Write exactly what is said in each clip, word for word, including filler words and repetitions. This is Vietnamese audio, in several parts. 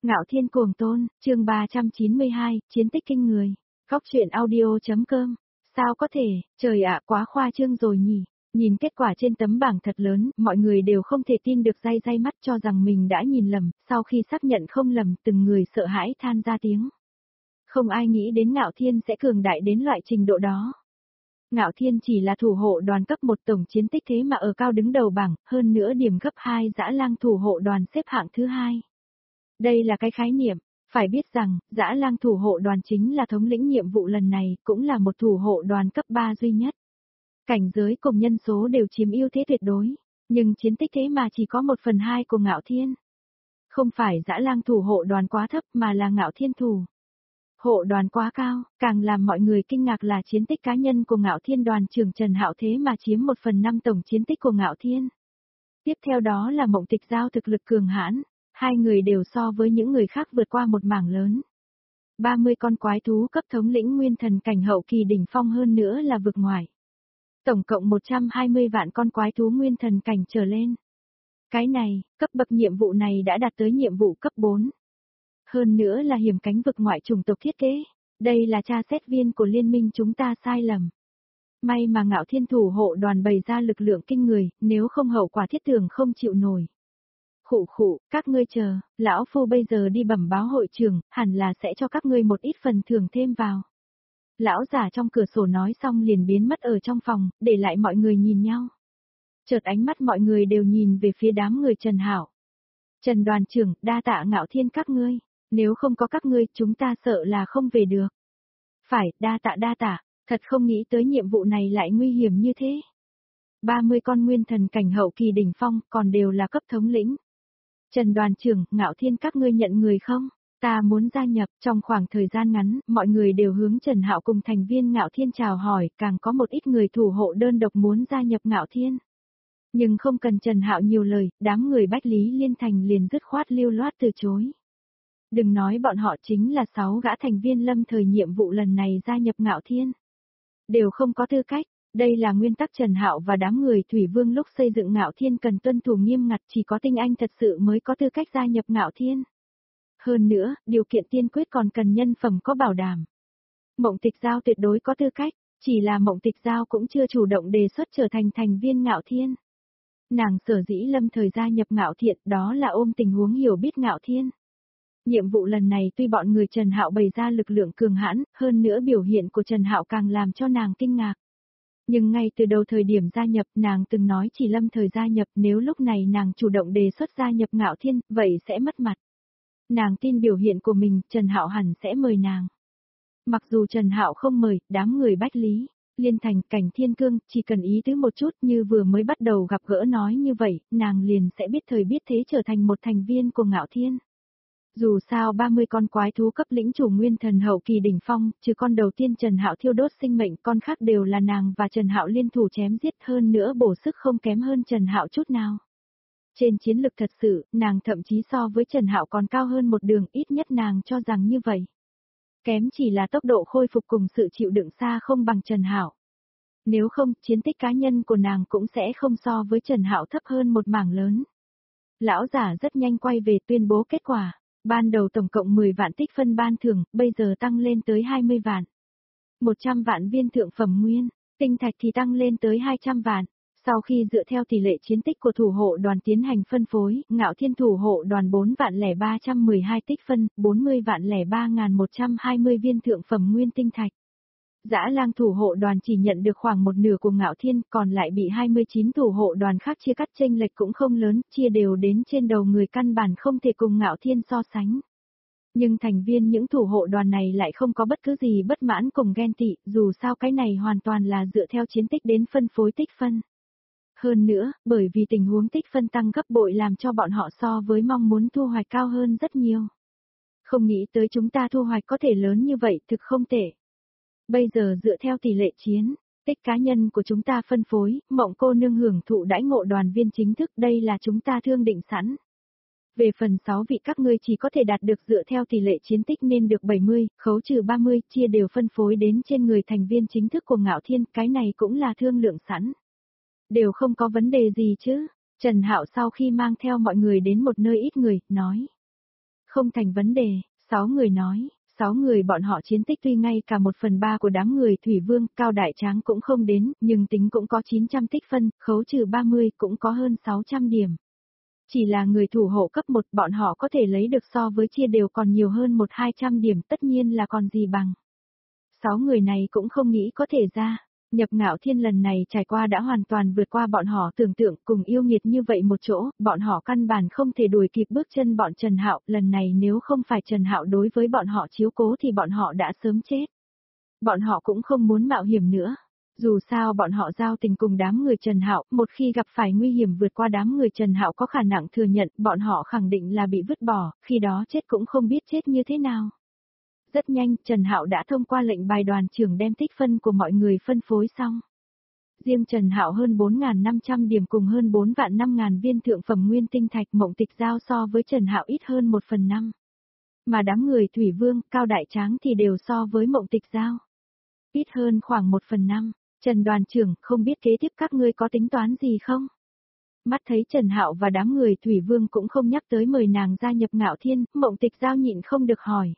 Ngạo Thiên Cuồng Tôn, chương ba trăm chín mươi hai, chiến tích kinh người. Góc truyện audio.com. Sao có thể, trời ạ, quá khoa trương rồi nhỉ. Nhìn kết quả trên tấm bảng thật lớn, mọi người đều không thể tin được, day day mắt cho rằng mình đã nhìn lầm, sau khi xác nhận không lầm, từng người sợ hãi than ra tiếng. Không ai nghĩ đến Ngạo Thiên sẽ cường đại đến loại trình độ đó. Ngạo Thiên chỉ là thủ hộ đoàn cấp một tổng chiến tích thế mà ở cao đứng đầu bảng, hơn nữa điểm gấp hai Dã Lang thủ hộ đoàn xếp hạng thứ hai. Đây là cái khái niệm, phải biết rằng, Dã Lang thủ hộ đoàn chính là thống lĩnh nhiệm vụ lần này, cũng là một thủ hộ đoàn cấp ba duy nhất. Cảnh giới cùng nhân số đều chiếm ưu thế tuyệt đối, nhưng chiến tích thế mà chỉ có một phần hai của Ngạo Thiên. Không phải Dã Lang thủ hộ đoàn quá thấp mà là Ngạo Thiên thủ hộ đoàn quá cao, càng làm mọi người kinh ngạc là chiến tích cá nhân của Ngạo Thiên đoàn trưởng Trần Hạo thế mà chiếm một phần năm tổng chiến tích của Ngạo Thiên. Tiếp theo đó là Mộng Tịch Giao thực lực cường hãn. Hai người đều so với những người khác vượt qua một mảng lớn. ba mươi con quái thú cấp thống lĩnh nguyên thần cảnh hậu kỳ đỉnh phong, hơn nữa là vực ngoài. Tổng cộng một trăm hai mươi vạn con quái thú nguyên thần cảnh trở lên. Cái này, cấp bậc nhiệm vụ này đã đạt tới nhiệm vụ cấp bốn. Hơn nữa là hiểm cánh vực ngoại chủng tộc thiết kế. Đây là tra xét viên của liên minh chúng ta sai lầm. May mà Ngạo Thiên thủ hộ đoàn bày ra lực lượng kinh người, nếu không hậu quả thiết tưởng không chịu nổi. Khụ khụ, các ngươi chờ, lão phu bây giờ đi bẩm báo hội trưởng, hẳn là sẽ cho các ngươi một ít phần thưởng thêm vào. Lão giả trong cửa sổ nói xong liền biến mất ở trong phòng, để lại mọi người nhìn nhau. Chợt ánh mắt mọi người đều nhìn về phía đám người Trần Hạo. Trần đoàn trưởng, đa tạ Ngạo Thiên các ngươi, nếu không có các ngươi chúng ta sợ là không về được. Phải, đa tạ đa tạ, thật không nghĩ tới nhiệm vụ này lại nguy hiểm như thế. ba mươi con nguyên thần cảnh hậu kỳ đỉnh phong, còn đều là cấp thống lĩnh. Trần đoàn trưởng, Ngạo Thiên các ngươi nhận người không? Ta muốn gia nhập. Trong khoảng thời gian ngắn, mọi người đều hướng Trần Hạo cùng thành viên Ngạo Thiên chào hỏi, càng có một ít người thủ hộ đơn độc muốn gia nhập Ngạo Thiên. Nhưng không cần Trần Hạo nhiều lời, đám người Bách Lý Liên Thành liền dứt khoát lưu loát từ chối. Đừng nói bọn họ chính là sáu gã thành viên lâm thời nhiệm vụ lần này gia nhập Ngạo Thiên. Đều không có tư cách. Đây là nguyên tắc Trần Hạo và đám người Thủy Vương lúc xây dựng Ngạo Thiên cần tuân thủ nghiêm ngặt, chỉ có tinh anh thật sự mới có tư cách gia nhập Ngạo Thiên. Hơn nữa, điều kiện tiên quyết còn cần nhân phẩm có bảo đảm. Mộng Tịch Giao tuyệt đối có tư cách, chỉ là Mộng Tịch Giao cũng chưa chủ động đề xuất trở thành thành viên Ngạo Thiên. Nàng sở dĩ lâm thời gia nhập Ngạo Thiện đó là ôm tình huống hiểu biết Ngạo Thiên. Nhiệm vụ lần này tuy bọn người Trần Hạo bày ra lực lượng cường hãn, hơn nữa biểu hiện của Trần Hạo càng làm cho nàng kinh ngạc. Nhưng ngay từ đầu thời điểm gia nhập nàng từng nói chỉ lâm thời gia nhập, nếu lúc này nàng chủ động đề xuất gia nhập Ngạo Thiên, vậy sẽ mất mặt. Nàng tin biểu hiện của mình, Trần Hạo hẳn sẽ mời nàng. Mặc dù Trần Hạo không mời, đám người Bách Lý, Liên Thành, Cảnh Thiên Cương, chỉ cần ý tứ một chút như vừa mới bắt đầu gặp gỡ nói như vậy, nàng liền sẽ biết thời biết thế trở thành một thành viên của Ngạo Thiên. Dù sao ba mươi con quái thú cấp lĩnh chủ nguyên thần hậu kỳ đỉnh phong, trừ con đầu tiên Trần Hạo thiêu đốt sinh mệnh, con khác đều là nàng và Trần Hạo liên thủ chém giết, hơn nữa bổ sức không kém hơn Trần Hạo chút nào. Trên chiến lực thật sự, nàng thậm chí so với Trần Hạo còn cao hơn một đường, ít nhất nàng cho rằng như vậy. Kém chỉ là tốc độ khôi phục cùng sự chịu đựng xa không bằng Trần Hạo. Nếu không, chiến tích cá nhân của nàng cũng sẽ không so với Trần Hạo thấp hơn một mảng lớn. Lão giả rất nhanh quay về tuyên bố kết quả. Ban đầu tổng cộng mười vạn tích phân ban thưởng, bây giờ tăng lên tới hai mươi vạn. một trăm vạn viên thượng phẩm nguyên, tinh thạch thì tăng lên tới hai trăm vạn. Sau khi dựa theo tỷ lệ chiến tích của thủ hộ đoàn tiến hành phân phối, Ngạo Thiên thủ hộ đoàn bốn vạn lẻ ba trăm mười hai tích phân, bốn mươi vạn lẻ ba nghìn một trăm hai mươi viên thượng phẩm nguyên tinh thạch. Dã Lang thủ hộ đoàn chỉ nhận được khoảng một nửa của Ngạo Thiên, còn lại bị hai mươi chín thủ hộ đoàn khác chia cắt, chênh lệch cũng không lớn, chia đều đến trên đầu người, căn bản không thể cùng Ngạo Thiên so sánh. Nhưng thành viên những thủ hộ đoàn này lại không có bất cứ gì bất mãn cùng ghen tị, dù sao cái này hoàn toàn là dựa theo chiến tích đến phân phối tích phân. Hơn nữa, bởi vì tình huống tích phân tăng gấp bội làm cho bọn họ so với mong muốn thu hoạch cao hơn rất nhiều. Không nghĩ tới chúng ta thu hoạch có thể lớn như vậy, thực không tệ. Bây giờ dựa theo tỷ lệ chiến, tích cá nhân của chúng ta phân phối, Mộng cô nương hưởng thụ đãi ngộ đoàn viên chính thức, đây là chúng ta thương định sẵn. Về phần sáu vị các ngươi chỉ có thể đạt được dựa theo tỷ lệ chiến tích nên được bảy mươi, khấu trừ ba mươi, chia đều phân phối đến trên người thành viên chính thức của Ngạo Thiên, cái này cũng là thương lượng sẵn. Đều không có vấn đề gì chứ? Trần Hạo sau khi mang theo mọi người đến một nơi ít người, nói. Không thành vấn đề, sáu người nói, sáu người bọn họ chiến tích tuy ngay cả một phần ba của đám người Thủy Vương, Cao Đại Tráng cũng không đến, nhưng tính cũng có chín trăm tích phân, khấu trừ ba mươi cũng có hơn sáu trăm điểm. Chỉ là người thủ hộ cấp một bọn họ có thể lấy được so với chia đều còn nhiều hơn một hai trăm điểm, tất nhiên là còn gì bằng. Sáu người này cũng không nghĩ có thể ra. Nhập Ngạo Thiên lần này trải qua đã hoàn toàn vượt qua bọn họ tưởng tượng, cùng yêu nghiệt như vậy một chỗ, bọn họ căn bản không thể đuổi kịp bước chân bọn Trần Hạo, lần này nếu không phải Trần Hạo đối với bọn họ chiếu cố thì bọn họ đã sớm chết. Bọn họ cũng không muốn mạo hiểm nữa. Dù sao bọn họ giao tình cùng đám người Trần Hạo, một khi gặp phải nguy hiểm vượt qua đám người Trần Hạo có khả năng thừa nhận, bọn họ khẳng định là bị vứt bỏ, khi đó chết cũng không biết chết như thế nào. Rất nhanh, Trần Hạo đã thông qua lệnh bài đoàn trưởng đem tích phân của mọi người phân phối xong. Riêng Trần Hạo hơn bốn nghìn năm trăm điểm cùng hơn bốn vạn năm nghìn viên thượng phẩm nguyên tinh thạch, Mộng Tịch Giao so với Trần Hạo ít hơn một phần năm. Mà đám người Thủy Vương, Cao Đại Tráng thì đều so với Mộng Tịch Giao ít hơn khoảng một phần năm. Trần đoàn trưởng, không biết kế tiếp các ngươi có tính toán gì không? Mắt thấy Trần Hạo và đám người Thủy Vương cũng không nhắc tới mời nàng gia nhập Ngạo Thiên, Mộng Tịch Giao nhịn không được hỏi.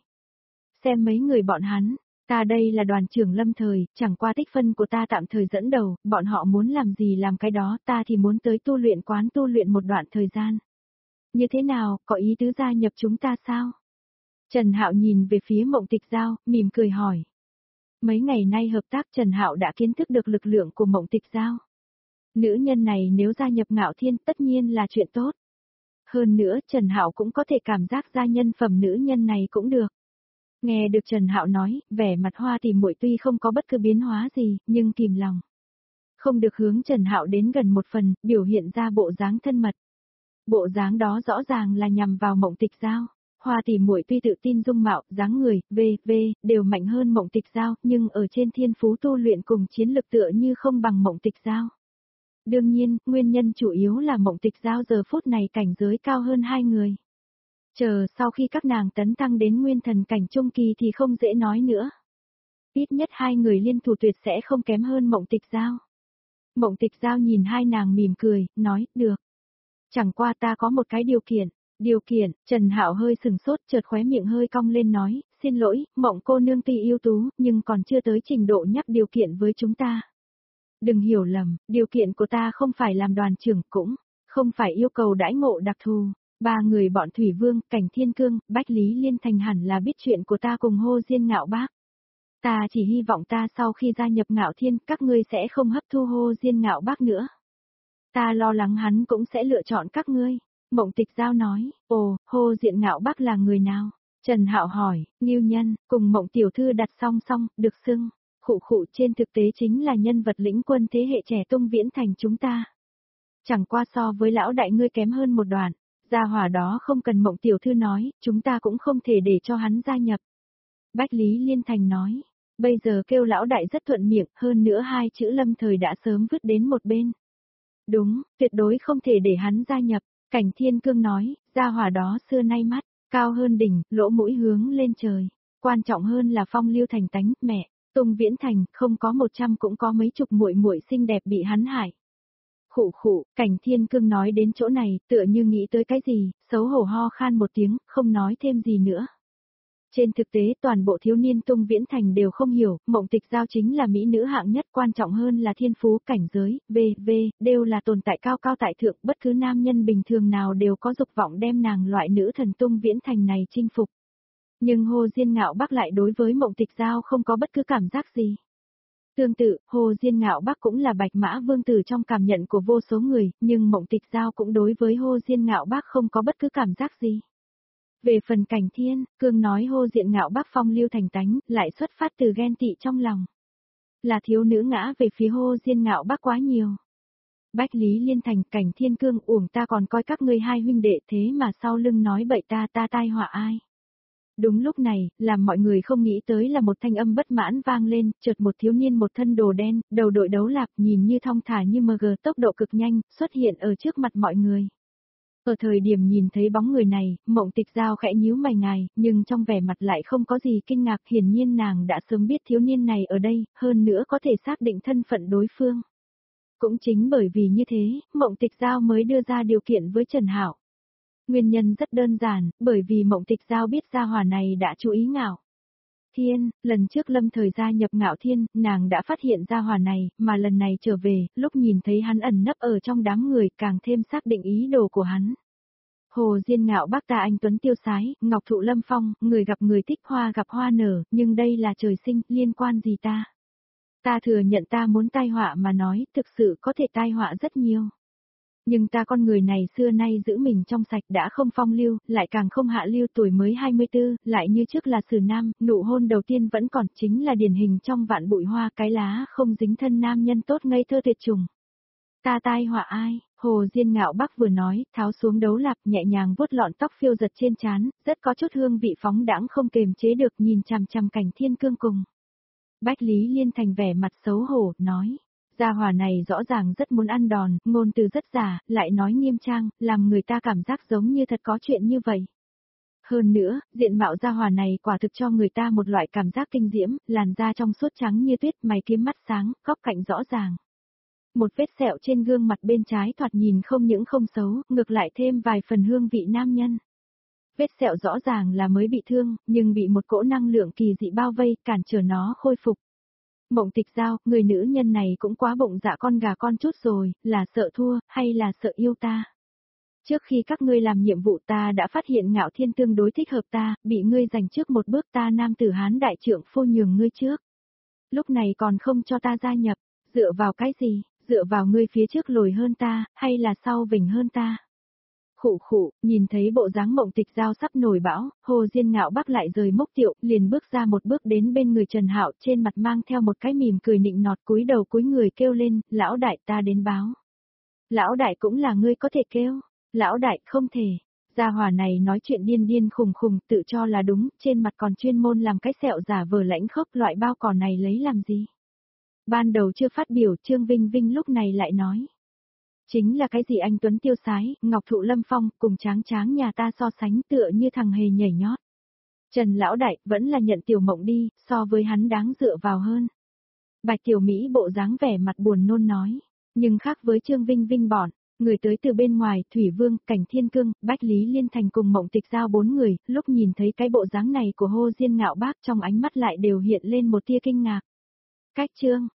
Xem mấy người bọn hắn, ta đây là đoàn trưởng lâm thời, chẳng qua tích phân của ta tạm thời dẫn đầu, bọn họ muốn làm gì làm cái đó, ta thì muốn tới tu luyện quán tu luyện một đoạn thời gian. Như thế nào, có ý tứ gia nhập chúng ta sao? Trần Hạo nhìn về phía Mộng Tịch Giao, mỉm cười hỏi. Mấy ngày nay hợp tác Trần Hạo đã kiến thức được lực lượng của Mộng Tịch Giao. Nữ nhân này nếu gia nhập Ngạo Thiên tất nhiên là chuyện tốt. Hơn nữa Trần Hạo cũng có thể cảm giác gia nhân phẩm nữ nhân này cũng được. Nghe được Trần Hạo nói, vẻ mặt Hoa Tỷ Muội tuy không có bất cứ biến hóa gì, nhưng kìm lòng. Không được hướng Trần Hạo đến gần một phần, biểu hiện ra bộ dáng thân mật. Bộ dáng đó rõ ràng là nhằm vào Mộng Tịch Giao. Hoa Tỷ Muội tuy tự tin dung mạo, dáng người, vân vân đều mạnh hơn Mộng Tịch Giao, nhưng ở trên thiên phú tu luyện cùng chiến lực tựa như không bằng Mộng Tịch Giao. Đương nhiên, nguyên nhân chủ yếu là Mộng Tịch Giao giờ phút này cảnh giới cao hơn hai người. Chờ sau khi các nàng tấn tăng đến nguyên thần cảnh trung kỳ thì không dễ nói nữa. Ít nhất hai người liên thủ tuyệt sẽ không kém hơn Mộng Tịch Giao. Mộng Tịch Giao nhìn hai nàng mỉm cười, nói, được. Chẳng qua ta có một cái điều kiện. Điều kiện, Trần Hạo hơi sừng sốt, chợt khóe miệng hơi cong lên nói, xin lỗi, Mộng cô nương tuy ưu tú, nhưng còn chưa tới trình độ nhắc điều kiện với chúng ta. Đừng hiểu lầm, điều kiện của ta không phải làm đoàn trưởng, cũng không phải yêu cầu đãi ngộ đặc thù. Ba người bọn Thủy Vương, Cảnh Thiên Cương, Bách Lý Liên Thành hẳn là biết chuyện của ta cùng Hô Diên Ngạo Bác. Ta chỉ hy vọng ta sau khi gia nhập Ngạo Thiên, các ngươi sẽ không hấp thu Hô Diên Ngạo Bác nữa. Ta lo lắng hắn cũng sẽ lựa chọn các ngươi. Mộng Tịch Giao nói, ồ, Hô Diên Ngạo Bác là người nào? Trần Hạo hỏi, Ngưu Nhân, cùng Mộng Tiểu Thư đặt song song, được xưng. Khụ khụ trên thực tế chính là nhân vật lĩnh quân thế hệ trẻ Tung Viễn Thành chúng ta. Chẳng qua so với lão đại ngươi kém hơn một đoạn. Gia hỏa đó không cần Mộng Tiểu Thư nói, chúng ta cũng không thể để cho hắn gia nhập. Bách Lý Liên Thành nói, bây giờ kêu lão đại rất thuận miệng, hơn nữa hai chữ lâm thời đã sớm vứt đến một bên. Đúng, tuyệt đối không thể để hắn gia nhập. Cảnh Thiên Cương nói, gia hỏa đó xưa nay mắt, cao hơn đỉnh, lỗ mũi hướng lên trời. Quan trọng hơn là phong lưu thành tánh, mẹ, Tung Viễn Thành, không có một trăm cũng có mấy chục muội muội xinh đẹp bị hắn hại. Khụ khụ, Cảnh Thiên Cương nói đến chỗ này, tựa như nghĩ tới cái gì, xấu hổ ho khan một tiếng, không nói thêm gì nữa. Trên thực tế toàn bộ thiếu niên Tung Viễn Thành đều không hiểu, Mộng Tịch Giao chính là mỹ nữ hạng nhất, quan trọng hơn là thiên phú, cảnh giới, vân đều là tồn tại cao cao tại thượng, bất cứ nam nhân bình thường nào đều có dục vọng đem nàng loại nữ thần Tung Viễn Thành này chinh phục. Nhưng Hồ Diên Ngạo Bác lại đối với Mộng Tịch Giao không có bất cứ cảm giác gì. Tương tự, Hồ Diên Ngạo Bác cũng là Bạch Mã Vương tử trong cảm nhận của vô số người, nhưng Mộng Tịch Giao cũng đối với Hồ Diên Ngạo Bác không có bất cứ cảm giác gì. Về phần Cảnh Thiên, Cương nói Hồ Diên Ngạo Bác phong lưu thành tánh, lại xuất phát từ ghen tị trong lòng. Là thiếu nữ ngã về phía Hồ Diên Ngạo Bác quá nhiều. Bách Lý Liên Thành, Cảnh Thiên Cương, uổng ta còn coi các ngươi hai huynh đệ thế mà sau lưng nói bậy ta ta tai họa ai. Đúng lúc này, làm mọi người không nghĩ tới là một thanh âm bất mãn vang lên, chợt một thiếu niên một thân đồ đen, đầu đội đấu lạp nhìn như thong thả như mờ gờ, tốc độ cực nhanh, xuất hiện ở trước mặt mọi người. Ở thời điểm nhìn thấy bóng người này, Mộng Tịch Giao khẽ nhíu mày ngài, nhưng trong vẻ mặt lại không có gì kinh ngạc, hiển nhiên nàng đã sớm biết thiếu niên này ở đây, hơn nữa có thể xác định thân phận đối phương. Cũng chính bởi vì như thế, Mộng Tịch Giao mới đưa ra điều kiện với Trần Hạo. Nguyên nhân rất đơn giản, bởi vì Mộng Tịch Giao biết gia hỏa này đã chú ý Ngạo Thiên, lần trước Lâm Thời gia nhập Ngạo Thiên, nàng đã phát hiện gia hỏa này, mà lần này trở về, lúc nhìn thấy hắn ẩn nấp ở trong đám người càng thêm xác định ý đồ của hắn. Hồ Diên Ngạo bác ta anh tuấn tiêu sái, ngọc thụ lâm phong, người gặp người thích hoa gặp hoa nở, nhưng đây là trời sinh, liên quan gì ta? Ta thừa nhận ta muốn tai họa mà nói, thực sự có thể tai họa rất nhiều. Nhưng ta con người này xưa nay giữ mình trong sạch đã không phong lưu, lại càng không hạ lưu, tuổi mới hai mươi tư, lại như trước là xử nam, nụ hôn đầu tiên vẫn còn, chính là điển hình trong vạn bụi hoa cái lá không dính thân nam nhân tốt ngây thơ tuyệt trùng. Ta tai họa ai? Hồ Diên Ngạo Bắc vừa nói, tháo xuống đấu lạp nhẹ nhàng vuốt lọn tóc phiêu giật trên trán, rất có chút hương vị phóng đãng không kềm chế được, nhìn chằm chằm Cảnh Thiên Cương cùng. Bách Lý Liên Thành vẻ mặt xấu hổ, nói. Gia hỏa này rõ ràng rất muốn ăn đòn, ngôn từ rất giả, lại nói nghiêm trang, làm người ta cảm giác giống như thật có chuyện như vậy. Hơn nữa, diện mạo gia hỏa này quả thực cho người ta một loại cảm giác kinh diễm, làn da trong suốt trắng như tuyết, mày kiếm mắt sáng, góc cạnh rõ ràng. Một vết sẹo trên gương mặt bên trái thoạt nhìn không những không xấu, ngược lại thêm vài phần hương vị nam nhân. Vết sẹo rõ ràng là mới bị thương, nhưng bị một cỗ năng lượng kỳ dị bao vây, cản trở nó khôi phục. Mộng Tịch Giao, người nữ nhân này cũng quá bụng dạ con gà con chút rồi, là sợ thua, hay là sợ yêu ta? Trước khi các ngươi làm nhiệm vụ ta đã phát hiện Ngạo Thiên tương đối thích hợp ta, bị ngươi giành trước một bước, ta nam tử Hán đại trượng phu nhường ngươi trước. Lúc này còn không cho ta gia nhập, dựa vào cái gì, dựa vào ngươi phía trước lồi hơn ta, hay là sau vỉnh hơn ta? Khụ khụ, nhìn thấy bộ dáng Mộng Tịch Giao sắp nổi bão, Hồ Diên Ngạo Bắc lại rời mốc tiệu, liền bước ra một bước đến bên người Trần Hạo, trên mặt mang theo một cái mỉm cười nịnh nọt, cúi đầu cúi người kêu lên, lão đại ta đến báo. Lão đại cũng là ngươi có thể kêu, lão đại không thể. Gia hỏa này nói chuyện điên điên khùng khùng, tự cho là đúng, trên mặt còn chuyên môn làm cái sẹo giả vờ lãnh khốc, loại bao cỏ này lấy làm gì? Ban đầu chưa phát biểu, Trương Vinh Vinh lúc này lại nói. Chính là cái gì anh tuấn tiêu sái, ngọc thụ lâm phong, cùng tráng tráng nhà ta so sánh tựa như thằng hề nhảy nhót. Trần lão đại, vẫn là nhận Tiểu Mộng đi, so với hắn đáng dựa vào hơn. Bạch Tiểu Mỹ bộ dáng vẻ mặt buồn nôn nói, nhưng khác với Trương Vinh Vinh bọn, người tới từ bên ngoài, Thủy Vương, Cảnh Thiên Cương, Bách Lý Liên Thành cùng Mộng Tịch Giao bốn người, lúc nhìn thấy cái bộ dáng này của Hồ Diên Ngạo Bác trong ánh mắt lại đều hiện lên một tia kinh ngạc. Cách Trương